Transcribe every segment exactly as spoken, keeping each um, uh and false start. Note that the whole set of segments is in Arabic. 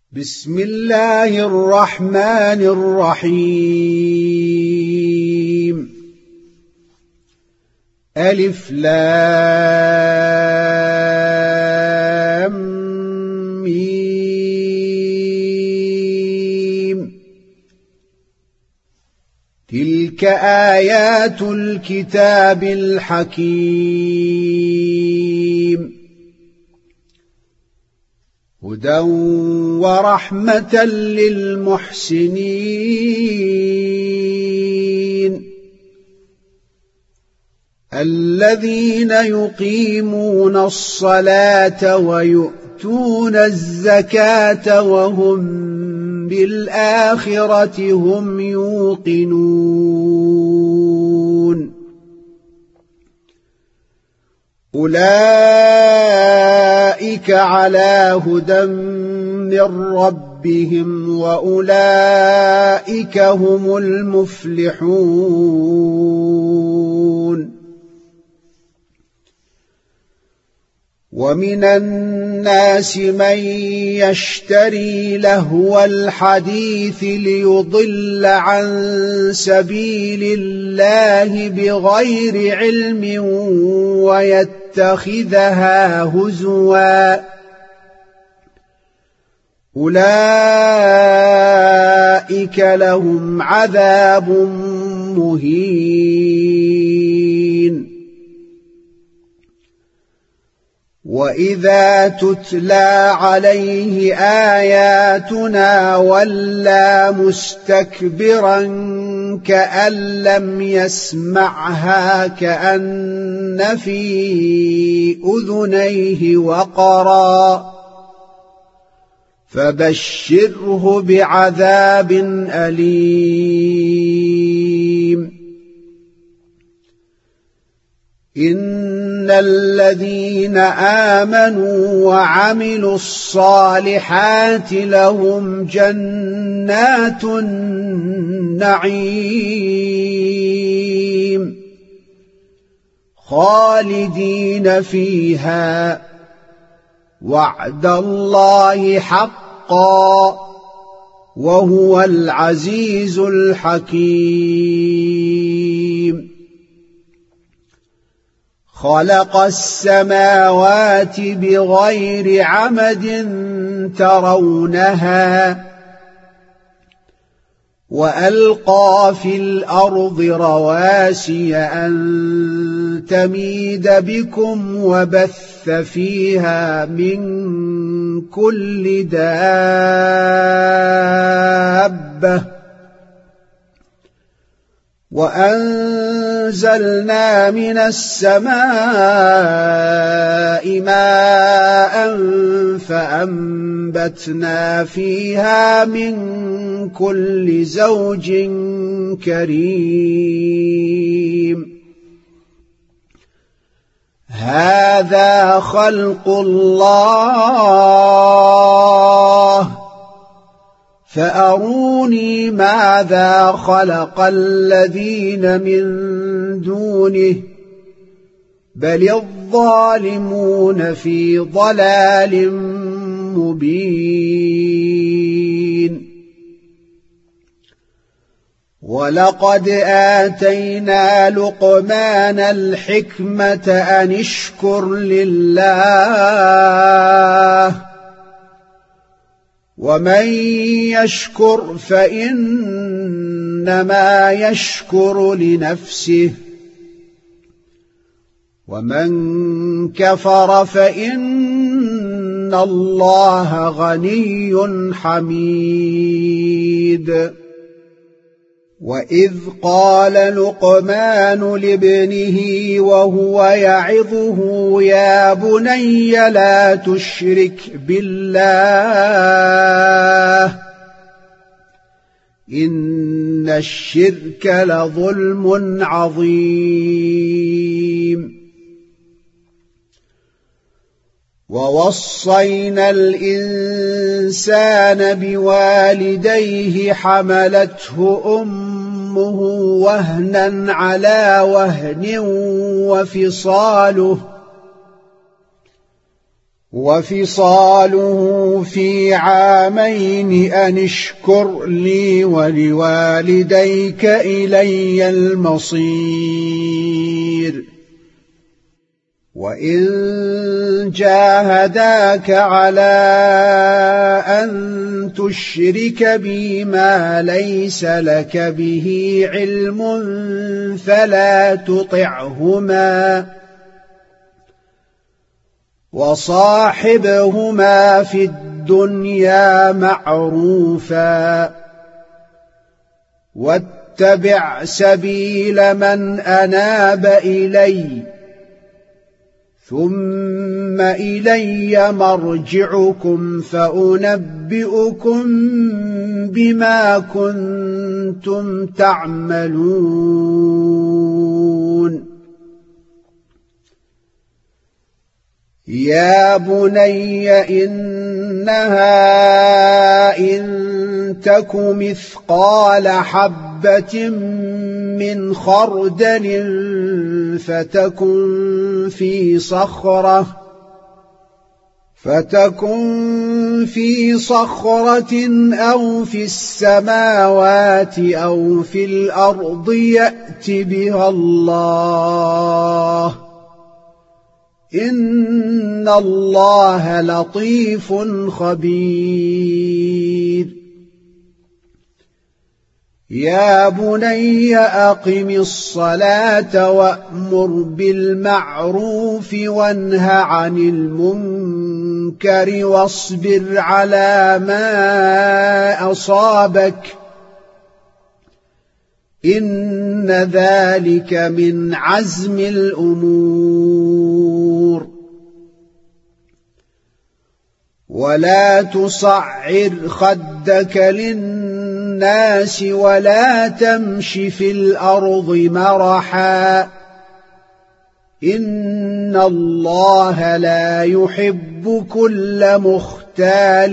بسم الله الرحمن الرحيم. ألف لام ميم. تلك آيات الكتاب الحكيم. هدى ورحمة للمحسنين الذين يقيمون الصلاة ويؤتون الزكاة وهم بالآخرة هم يوقنون. أولئك على هدى من ربهم وأولئك هم المفلحون. ومن الناس من يشتري لهو الحديث ليضل عن سبيل الله بغير علم ويتخذها هزوا. أولئك لهم عذاب مهين. وإذا تتلى عليه آياتنا ولى مستكبرا كأن لم يسمعها كأن في أذنيه وقرا فبشره بعذاب أليم. إن الذين آمنوا وعملوا الصالحات لهم جنات النعيم خالدين فيها وعد الله حقا وهو العزيز الحكيم. خلق السماوات بغير عمد ترونها وألقى في الأرض رواسي أن تميد بكم وبث فيها من كل دابة وأنزلنا من السماء ماء فأنبتنا فيها من كل زوج كريم. هذا خلق الله فأروني ماذا خلق الذين من دونه بل الظالمون في ضلال مبين. ولقد آتينا لقمان الحكمة أن اشكر لله ومن يشكر فإنما يشكر لنفسه ومن كفر فإن الله غني حميد. وإذ قال لقمان لابنه وهو يعظه يا بني لا تشرك بالله إن الشرك لظلم عظيم. ووصينا الإنسان بوالديه حملته أمه وهنا على وهن وفصاله وفصاله في عامين أن اشكر لي ولوالديك إلي المصير وإن جاهداك على أن تشرك بي ما ليس لك به علم فلا تطعهما وصاحبهما في الدنيا معروفا واتبع سبيل من أناب إلي ثم إلي مرجعكم فأنبئكم بما كنتم تعملون يا بني إنها إن تك مثقال حبة من خردل فتكن في صخرة فتكن في صخرة أو في السماوات أو في الأرض يأت بها الله إن الله لطيف خبير يا بني أقم الصلاة وأمر بالمعروف وانه عن المنكر واصبر على ما أصابك إن ذلك من عزم الأمور ولا تصعر خدك للناس ولا تمش في الأرض مرحا إن الله لا يحب كل مختال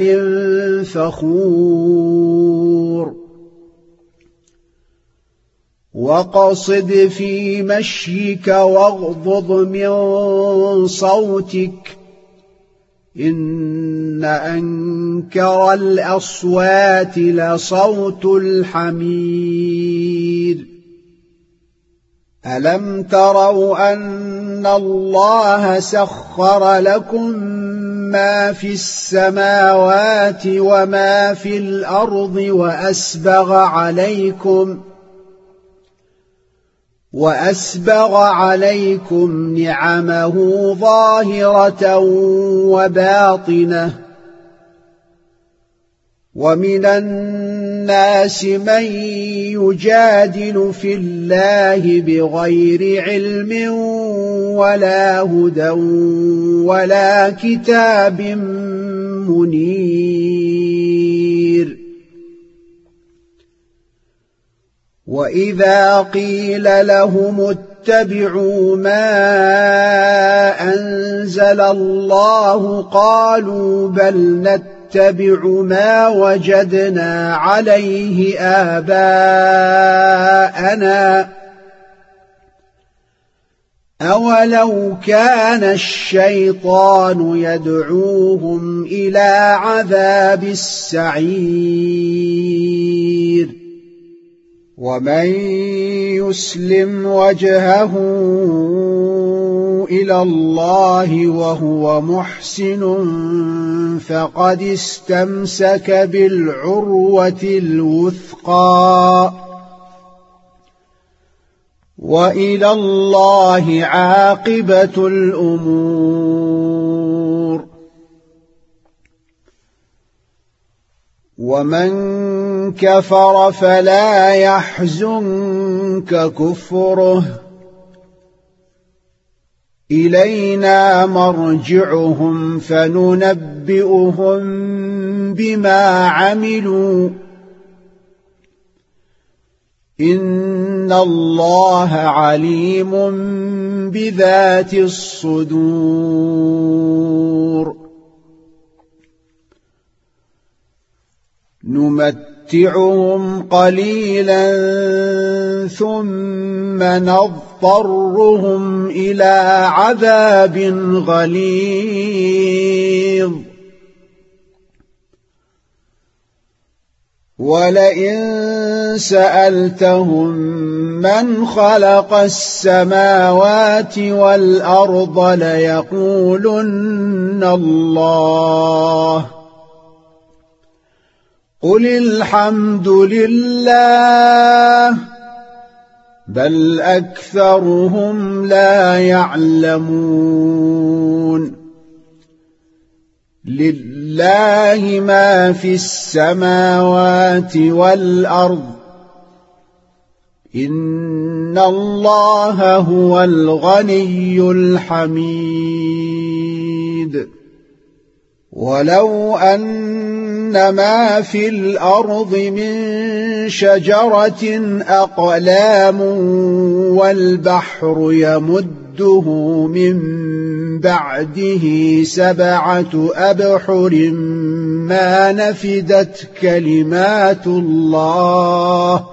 فخور وقصد في مشيك واغضض من صوتك إن أنكر الأصوات لصوت الحمير ألم تروا أن الله سخر لكم ما في السماوات وما في الأرض وأسبغ عليكم وأسبغ عليكم نعمه ظاهرة وباطنة ومن الناس من يجادل في الله بغير علم ولا هدى ولا كتاب منير وإذا قيل لهم اتبعوا ما أنزل الله قالوا بل نتبع ما وجدنا عليه آباءنا أولو كان الشيطان يدعوهم إلى عذاب السعير ومن يسلم وجهه إلى الله وهو محسن فقد استمسك بالعروة الوثقى وإلى الله عاقبة الأمور ومن كفر فلا يحزنك كفره إلينا مرجعهم فننبئهم بما عملوا إن الله عليم بذات الصدور نمتعهم قليلا ثم نضطرهم ويضطرهم إلى عذاب غليظ. ولئن سألتهم من خلق السماوات والأرض ليقولن الله قل الحمد لله بل أكثرهم لا يعلمون. لله ما في السماوات والأرض إن الله هو الغني الحميد. ولو أن ما في الأرض من شجرة أقلام والبحر يمده من بعده سبعة أبحر ما نفدت كلمات الله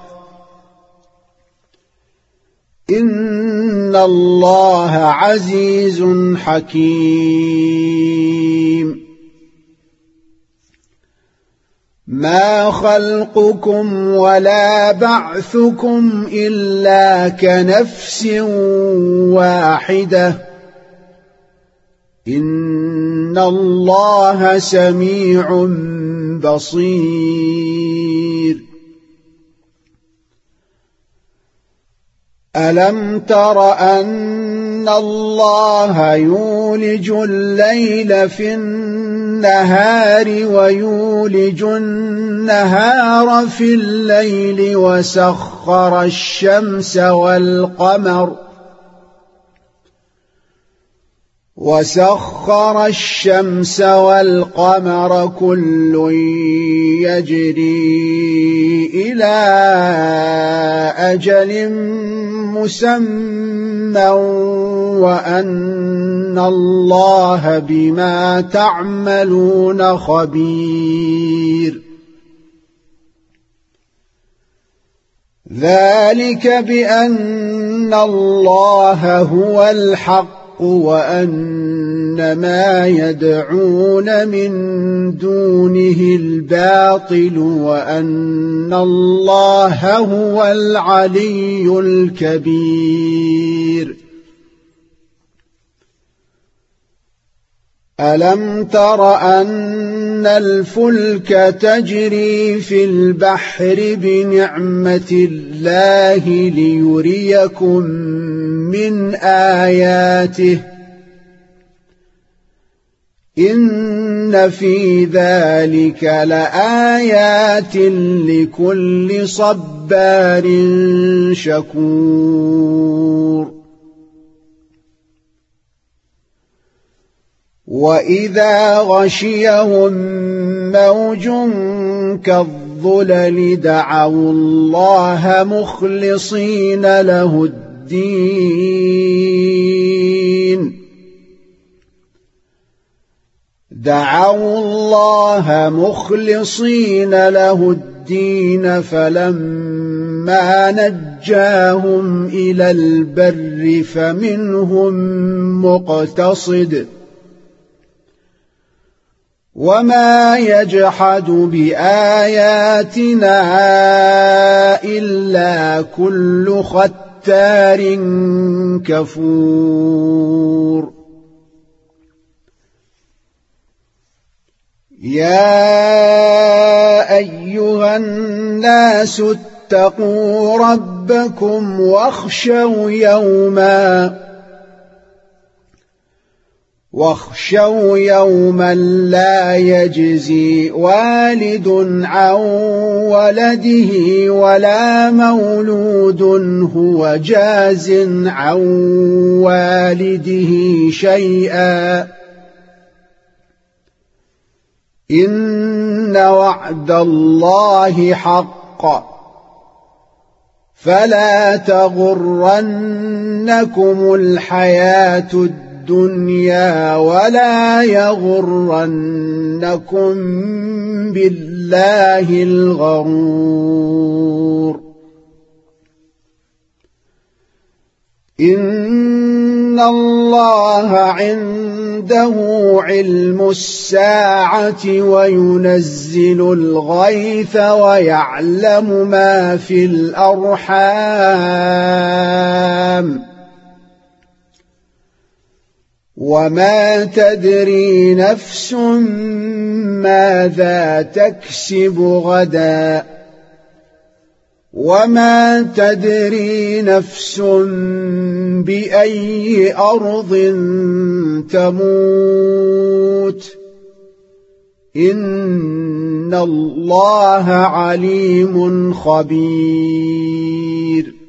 إن الله عزيز حكيم. ما خلقكم ولا بعثكم إلا كنفس واحدة إن الله سميع بصير. ألم تر أن الله يولج الليل في النهار ويولج النهار في الليل وسخر الشمس والقمر وسخر الشمس والقمر كل يجري إلى أجل مسمى وأن الله بما تعملون خبير. ذلك بأن الله هو الحق وأن ما يدعون من دونه الباطل وأن الله هو العلي الكبير. ألم تر أن الفلك تجري في البحر بنعمة الله ليريكم من آياته إن في ذلك لآيات لكل صبار شكور. وإذا غشيهم موج كالظلل دعوا الله مخلصين له الدين دعوا الله مخلصين له الدين فلما نجاهم إلى البر فمنهم مقتصد وما يجحد بآياتنا إلا كل ختار كفور. يا أيها الناس اتقوا ربكم واخشوا يوما واخشوا يوما لا يجزي والد عن ولده ولا مولود هو جاز عن والده شيئا إن وعد الله حق فلا تغرنكم الحياة الدنيا ولا يغرنكم بالله الغرور. إن الله عنده علم الساعة وينزل الغيث ويعلم ما في الأرحام وما تدري نفس ماذا تكسب غدا وما تدري نفس بأي أرض تموت إن الله عليم خبير